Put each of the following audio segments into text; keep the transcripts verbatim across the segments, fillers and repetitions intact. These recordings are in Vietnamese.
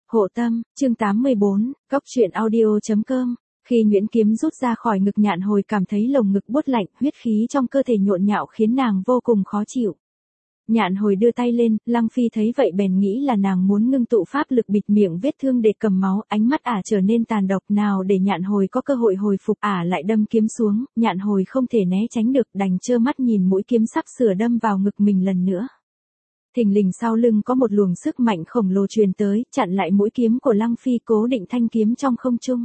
Hộ tâm, chương tám mươi bốn, Cóc truyện audio.com. Khi nhuyễn kiếm rút ra khỏi ngực Nhạn Hồi cảm thấy lồng ngực buốt lạnh, huyết khí trong cơ thể nhộn nhạo khiến nàng vô cùng khó chịu. Nhạn Hồi đưa tay lên, Lăng Phi thấy vậy bèn nghĩ là nàng muốn ngưng tụ pháp lực bịt miệng vết thương để cầm máu, ánh mắt ả trở nên tàn độc, nào để Nhạn Hồi có cơ hội hồi phục, ả lại đâm kiếm xuống, Nhạn Hồi không thể né tránh được, đành trơ mắt nhìn mũi kiếm sắp sửa đâm vào ngực mình lần nữa. Thình lình sau lưng có một luồng sức mạnh khổng lồ truyền tới, chặn lại mũi kiếm của Lăng Phi, cố định thanh kiếm trong không trung.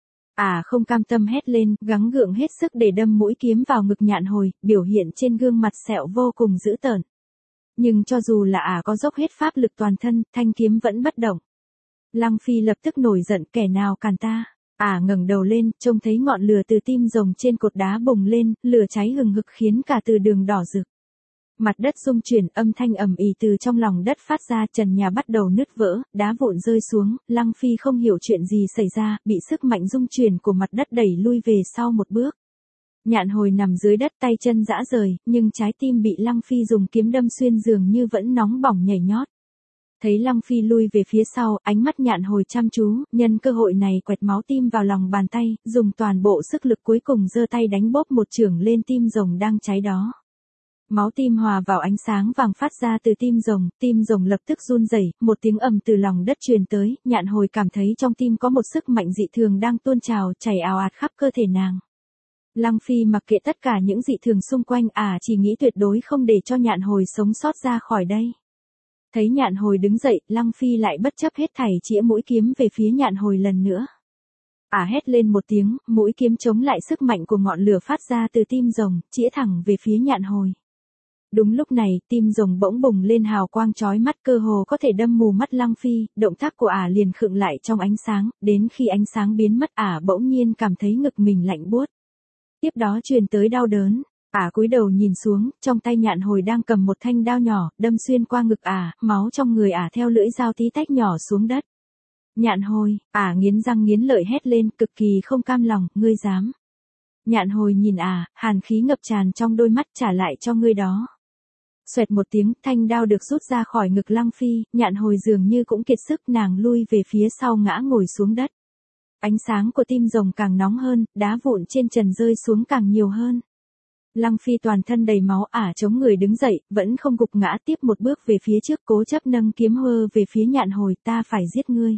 Ả à, không cam tâm hét lên, gắng gượng hết sức để đâm mũi kiếm vào ngực Nhạn Hồi, biểu hiện trên gương mặt sẹo vô cùng dữ tợn. Nhưng cho dù là Ả à có dốc hết pháp lực toàn thân, thanh kiếm vẫn bất động. Lăng Phi lập tức nổi giận, kẻ nào cản ta? Ả à ngẩng đầu lên, trông thấy ngọn lửa từ tim rồng trên cột đá bùng lên, lửa cháy hừng hực khiến cả từ đường đỏ rực. Mặt đất rung chuyển, âm thanh ầm ĩ từ trong lòng đất phát ra, trần nhà bắt đầu nứt vỡ, đá vụn rơi xuống, Lăng Phi không hiểu chuyện gì xảy ra, bị sức mạnh rung chuyển của mặt đất đẩy lui về sau một bước. Nhạn Hồi nằm dưới đất, tay chân rã rời, nhưng trái tim bị Lăng Phi dùng kiếm đâm xuyên dường như vẫn nóng bỏng nhảy nhót. Thấy Lăng Phi lui về phía sau, ánh mắt Nhạn Hồi chăm chú, nhân cơ hội này quẹt máu tim vào lòng bàn tay, dùng toàn bộ sức lực cuối cùng giơ tay đánh bóp một chưởng lên tim rồng đang cháy đó. Máu tim hòa vào ánh sáng vàng phát ra từ tim rồng, tim rồng lập tức run rẩy, một tiếng ầm từ lòng đất truyền tới, Nhạn Hồi cảm thấy trong tim có một sức mạnh dị thường đang tuôn trào, chảy ào ạt khắp cơ thể nàng. Lăng Phi mặc kệ tất cả những dị thường xung quanh, ả à, chỉ nghĩ tuyệt đối không để cho Nhạn Hồi sống sót ra khỏi đây. Thấy Nhạn Hồi đứng dậy, Lăng Phi lại bất chấp hết thảy chĩa mũi kiếm về phía Nhạn Hồi lần nữa. Ả à hét lên một tiếng, mũi kiếm chống lại sức mạnh của ngọn lửa phát ra từ tim rồng, chĩa thẳng về phía Nhạn Hồi. Đúng lúc này, tim rồng bỗng bùng lên hào quang chói mắt, cơ hồ có thể đâm mù mắt Lăng Phi, động tác của ả liền khựng lại trong ánh sáng, đến khi ánh sáng biến mất ả bỗng nhiên cảm thấy ngực mình lạnh buốt. Tiếp đó truyền tới đau đớn, ả cúi đầu nhìn xuống, trong tay Nhạn Hồi đang cầm một thanh đao nhỏ, đâm xuyên qua ngực ả, máu trong người ả theo lưỡi dao tí tách nhỏ xuống đất. Nhạn Hồi, ả nghiến răng nghiến lợi hét lên, cực kỳ không cam lòng, ngươi dám. Nhạn Hồi nhìn ả, hàn khí ngập tràn trong đôi mắt, trả lại cho ngươi đó. Xoẹt một tiếng, thanh đao được rút ra khỏi ngực Lăng Phi, Nhạn Hồi dường như cũng kiệt sức, nàng lui về phía sau ngã ngồi xuống đất. Ánh sáng của tim rồng càng nóng hơn, đá vụn trên trần rơi xuống càng nhiều hơn. Lăng Phi toàn thân đầy máu, ả chống người đứng dậy, vẫn không gục ngã, tiếp một bước về phía trước, cố chấp nâng kiếm hơ về phía Nhạn Hồi, ta phải giết ngươi.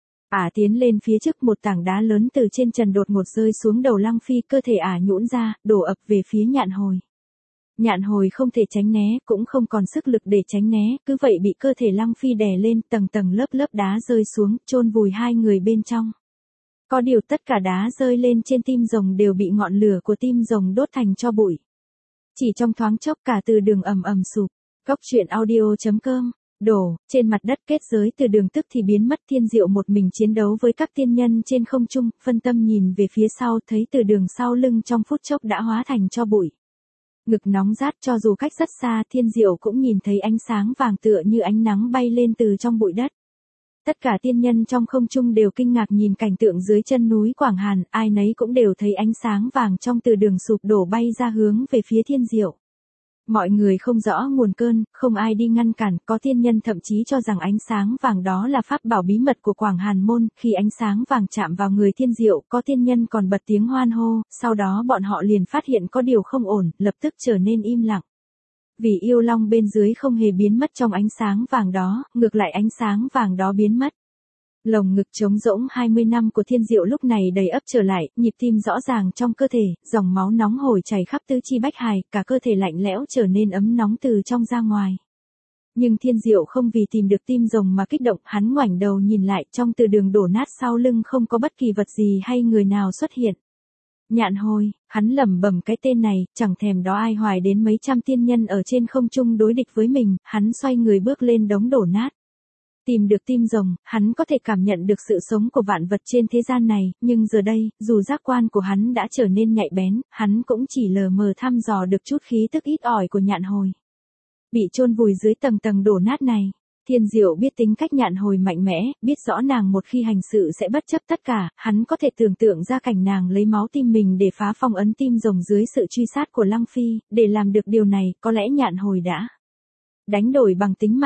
Ả tiến lên phía trước, một tảng đá lớn từ trên trần đột ngột rơi xuống đầu Lăng Phi, cơ thể ả nhũn ra, đổ ập về phía Nhạn Hồi. Nhạn Hồi không thể tránh né, cũng không còn sức lực để tránh né, cứ vậy bị cơ thể Lăng Phi đè lên, tầng tầng lớp lớp đá rơi xuống, chôn vùi hai người bên trong. Có điều tất cả đá rơi lên trên tim rồng đều bị ngọn lửa của tim rồng đốt thành tro bụi. Chỉ trong thoáng chốc cả từ đường ầm ầm sụp. Cóc truyện audio.com. Đổ, trên mặt đất kết giới từ đường tức thì biến mất, Thiên Diệu một mình chiến đấu với các tiên nhân trên không trung, phân tâm nhìn về phía sau, thấy từ đường sau lưng trong phút chốc đã hóa thành tro bụi. Ngực nóng rát, cho dù cách rất xa, Thiên Diệu cũng nhìn thấy ánh sáng vàng tựa như ánh nắng bay lên từ trong bụi đất. Tất cả tiên nhân trong không trung đều kinh ngạc nhìn cảnh tượng dưới chân núi Quảng Hàn, ai nấy cũng đều thấy ánh sáng vàng trong từ đường sụp đổ bay ra hướng về phía Thiên Diệu. Mọi người không rõ nguồn cơn, không ai đi ngăn cản, có tiên nhân thậm chí cho rằng ánh sáng vàng đó là pháp bảo bí mật của Quảng Hàn môn, khi ánh sáng vàng chạm vào người Thiên Diệu, có tiên nhân còn bật tiếng hoan hô, sau đó bọn họ liền phát hiện có điều không ổn, lập tức trở nên im lặng. Vì yêu long bên dưới không hề biến mất trong ánh sáng vàng đó, ngược lại ánh sáng vàng đó biến mất. Lồng ngực trống rỗng hai mươi năm của Thiên Diệu lúc này đầy ắp trở lại, nhịp tim rõ ràng trong cơ thể, dòng máu nóng hổi chảy khắp tứ chi bách hài, cả cơ thể lạnh lẽo trở nên ấm nóng từ trong ra ngoài. Nhưng Thiên Diệu không vì tìm được tim rồng mà kích động, hắn ngoảnh đầu nhìn lại, trong từ đường đổ nát sau lưng không có bất kỳ vật gì hay người nào xuất hiện. Nhạn Hồi, hắn lẩm bẩm cái tên này, chẳng thèm đó ai hoài đến mấy trăm tiên nhân ở trên không trung đối địch với mình, hắn xoay người bước lên đống đổ nát. Tìm được tim rồng, hắn có thể cảm nhận được sự sống của vạn vật trên thế gian này, nhưng giờ đây, dù giác quan của hắn đã trở nên nhạy bén, hắn cũng chỉ lờ mờ thăm dò được chút khí tức ít ỏi của Nhạn Hồi. Bị chôn vùi dưới tầng tầng đổ nát này, Thiên Diệu biết tính cách Nhạn Hồi mạnh mẽ, biết rõ nàng một khi hành sự sẽ bất chấp tất cả, hắn có thể tưởng tượng ra cảnh nàng lấy máu tim mình để phá phong ấn tim rồng dưới sự truy sát của Lăng Phi, để làm được điều này, có lẽ Nhạn Hồi đã đánh đổi bằng tính mạng.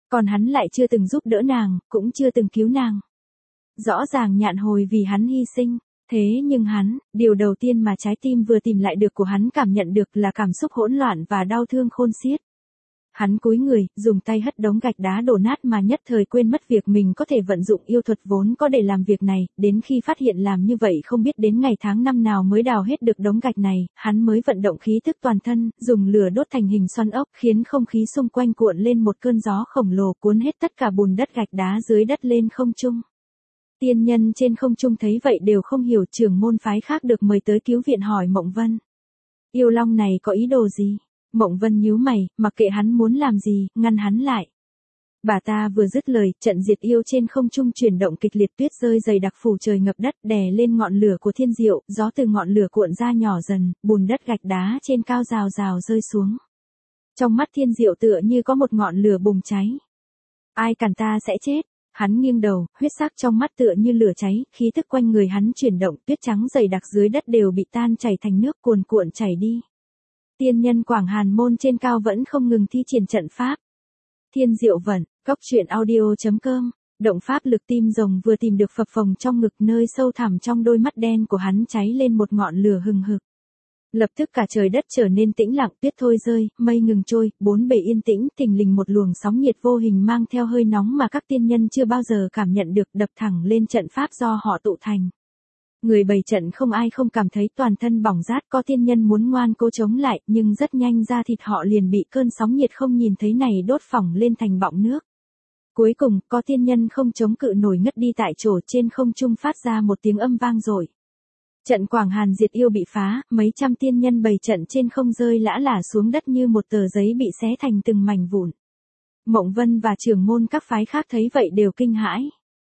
Còn hắn lại chưa từng giúp đỡ nàng, cũng chưa từng cứu nàng. Rõ ràng Nhạn Hồi vì hắn hy sinh, thế nhưng hắn, điều đầu tiên mà trái tim vừa tìm lại được của hắn cảm nhận được là cảm xúc hỗn loạn và đau thương khôn xiết. Hắn cúi người, dùng tay hất đống gạch đá đổ nát mà nhất thời quên mất việc mình có thể vận dụng yêu thuật vốn có để làm việc này, đến khi phát hiện làm như vậy không biết đến ngày tháng năm nào mới đào hết được đống gạch này, hắn mới vận động khí thức toàn thân, dùng lửa đốt thành hình xoắn ốc, khiến không khí xung quanh cuộn lên một cơn gió khổng lồ cuốn hết tất cả bùn đất gạch đá dưới đất lên không trung. Tiên nhân trên không trung thấy vậy đều không hiểu, trưởng môn phái khác được mời tới cứu viện hỏi Mộng Vân. Yêu long này có ý đồ gì? Mộng Vân nhíu mày, mặc kệ hắn muốn làm gì, ngăn hắn lại. Bà ta vừa dứt lời, trận diệt yêu trên không trung chuyển động kịch liệt, tuyết rơi dày đặc phủ trời ngập đất, đè lên ngọn lửa của thiên diệu, gió từ ngọn lửa cuộn ra nhỏ dần, bùn đất gạch đá trên cao rào rào rơi xuống. Trong mắt thiên diệu tựa như có một ngọn lửa bùng cháy. Ai cản ta sẽ chết. Hắn nghiêng đầu, huyết sắc trong mắt tựa như lửa cháy, khí tức quanh người hắn chuyển động, tuyết trắng dày đặc dưới đất đều bị tan chảy thành nước cuồn cuộn chảy đi. Tiên nhân Quảng Hàn Môn trên cao vẫn không ngừng thi triển trận pháp. Thiên diệu vận, góc truyện audio chấm com, động pháp lực tim rồng vừa tìm được phập phồng trong ngực, nơi sâu thẳm trong đôi mắt đen của hắn cháy lên một ngọn lửa hừng hực. Lập tức cả trời đất trở nên tĩnh lặng, tuyết thôi rơi, mây ngừng trôi, bốn bề yên tĩnh, thình lình một luồng sóng nhiệt vô hình mang theo hơi nóng mà các tiên nhân chưa bao giờ cảm nhận được đập thẳng lên trận pháp do họ tụ thành. Người bày trận không ai không cảm thấy toàn thân bỏng rát, có tiên nhân muốn ngoan cố chống lại, nhưng rất nhanh da thịt họ liền bị cơn sóng nhiệt không nhìn thấy này đốt phỏng lên thành bọng nước. Cuối cùng, có tiên nhân không chống cự nổi ngất đi tại chỗ, trên không trung phát ra một tiếng âm vang rồi. Trận Quảng Hàn diệt yêu bị phá, mấy trăm tiên nhân bày trận trên không rơi lã lả xuống đất như một tờ giấy bị xé thành từng mảnh vụn. Mộng Vân và trưởng môn các phái khác thấy vậy đều kinh hãi.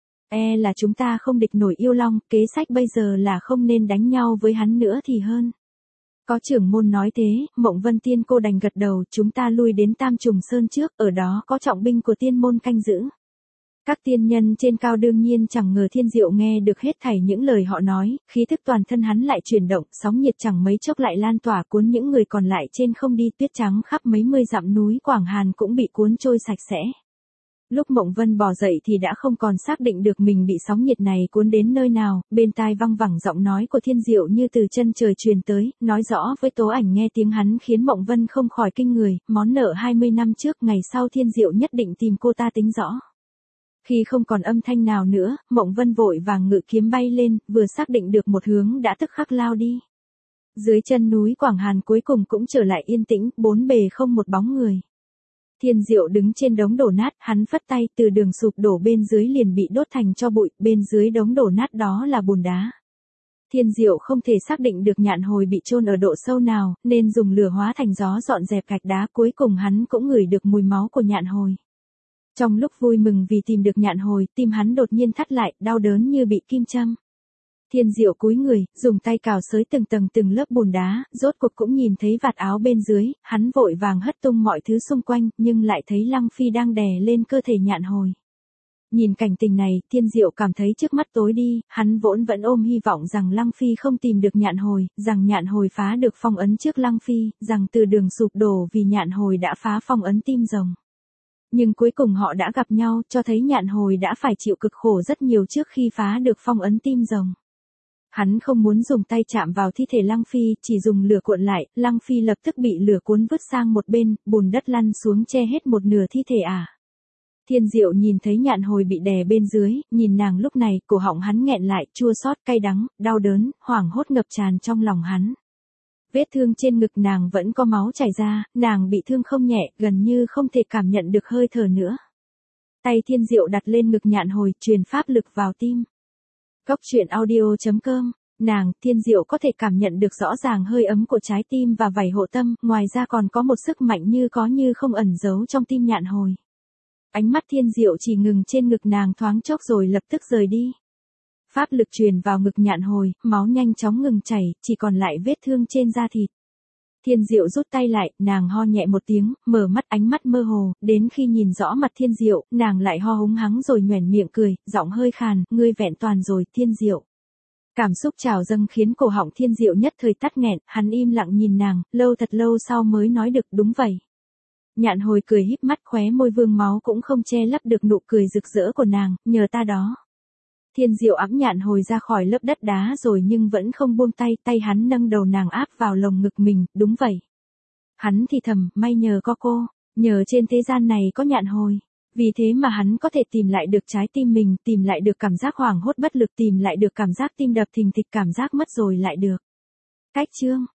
E là chúng ta không địch nổi yêu long, kế sách bây giờ là không nên đánh nhau với hắn nữa thì hơn. Có trưởng môn nói thế, Mộng Vân tiên cô đành gật đầu, chúng ta lui đến Tam Trùng Sơn trước, ở đó có trọng binh của tiên môn canh giữ. Các tiên nhân trên cao đương nhiên chẳng ngờ thiên diệu nghe được hết thảy những lời họ nói, khí thức toàn thân hắn lại chuyển động, sóng nhiệt chẳng mấy chốc lại lan tỏa cuốn những người còn lại trên không đi, tuyết trắng khắp mấy mươi dặm núi Quảng Hàn cũng bị cuốn trôi sạch sẽ. Lúc Mộng Vân bò dậy thì đã không còn xác định được mình bị sóng nhiệt này cuốn đến nơi nào, bên tai văng vẳng giọng nói của thiên diệu như từ chân trời truyền tới, nói rõ với Tố Ảnh nghe tiếng hắn khiến Mộng Vân không khỏi kinh người, món nợ hai mươi năm trước ngày sau thiên diệu nhất định tìm cô ta tính rõ. Khi không còn âm thanh nào nữa, Mộng Vân vội vàng ngự kiếm bay lên, vừa xác định được một hướng đã tức khắc lao đi. Dưới chân núi Quảng Hàn cuối cùng cũng trở lại yên tĩnh, bốn bề không một bóng người. Thiên diệu đứng trên đống đổ nát, hắn phất tay, từ đường sụp đổ bên dưới liền bị đốt thành tro bụi, bên dưới đống đổ nát đó là bùn đá. Thiên diệu không thể xác định được Nhạn Hồi bị chôn ở độ sâu nào, nên dùng lửa hóa thành gió dọn dẹp gạch đá, cuối cùng hắn cũng ngửi được mùi máu của Nhạn Hồi. Trong lúc vui mừng vì tìm được Nhạn Hồi, tim hắn đột nhiên thắt lại, đau đớn như bị kim châm. Thiên diệu cúi người, dùng tay cào xới từng tầng từng lớp bùn đá, rốt cuộc cũng nhìn thấy vạt áo bên dưới, hắn vội vàng hất tung mọi thứ xung quanh, nhưng lại thấy Lăng Phi đang đè lên cơ thể Nhạn Hồi. Nhìn cảnh tình này, thiên diệu cảm thấy trước mắt tối đi, hắn vốn vẫn ôm hy vọng rằng Lăng Phi không tìm được Nhạn Hồi, rằng Nhạn Hồi phá được phong ấn trước Lăng Phi, rằng từ đường sụp đổ vì Nhạn Hồi đã phá phong ấn tim rồng. Nhưng cuối cùng họ đã gặp nhau, cho thấy Nhạn Hồi đã phải chịu cực khổ rất nhiều trước khi phá được phong ấn tim rồng. Hắn không muốn dùng tay chạm vào thi thể Lăng Phi, chỉ dùng lửa cuộn lại, Lăng Phi lập tức bị lửa cuốn vứt sang một bên, bùn đất lăn xuống che hết một nửa thi thể à. Thiên diệu nhìn thấy Nhạn Hồi bị đè bên dưới, nhìn nàng lúc này, cổ họng hắn nghẹn lại, chua xót cay đắng, đau đớn, hoảng hốt ngập tràn trong lòng hắn. Vết thương trên ngực nàng vẫn có máu chảy ra, nàng bị thương không nhẹ, gần như không thể cảm nhận được hơi thở nữa. Tay thiên diệu đặt lên ngực Nhạn Hồi, truyền pháp lực vào tim. Góc truyện audio chấm com, nàng, thiên diệu có thể cảm nhận được rõ ràng hơi ấm của trái tim và vảy hộ tâm, ngoài ra còn có một sức mạnh như có như không ẩn giấu trong tim Nhạn Hồi. Ánh mắt thiên diệu chỉ ngừng trên ngực nàng thoáng chốc rồi lập tức rời đi. Pháp lực truyền vào ngực Nhạn Hồi, máu nhanh chóng ngừng chảy, chỉ còn lại vết thương trên da thịt. Thiên diệu rút tay lại, nàng ho nhẹ một tiếng, mở mắt, ánh mắt mơ hồ, đến khi nhìn rõ mặt thiên diệu, nàng lại ho húng hắng rồi nhoẻn miệng cười, giọng hơi khàn, ngươi vẹn toàn rồi, thiên diệu. Cảm xúc trào dâng khiến cổ họng thiên diệu nhất thời tắc nghẹn, hắn im lặng nhìn nàng, lâu thật lâu sau mới nói được, đúng vậy. Nhạn hồi cười híp mắt, khóe môi vương máu cũng không che lấp được nụ cười rực rỡ của nàng, nhờ ta đó. Thiên Diệu ẵm nhạn hồi ra khỏi lớp đất đá rồi nhưng vẫn không buông tay, tay hắn nâng đầu nàng áp vào lồng ngực mình, đúng vậy. Hắn thì thầm, may nhờ có cô, nhờ trên thế gian này có nhạn hồi. Vì thế mà hắn có thể tìm lại được trái tim mình, tìm lại được cảm giác hoảng hốt bất lực, tìm lại được cảm giác tim đập thình thịch, cảm giác mất rồi lại được. Cách chương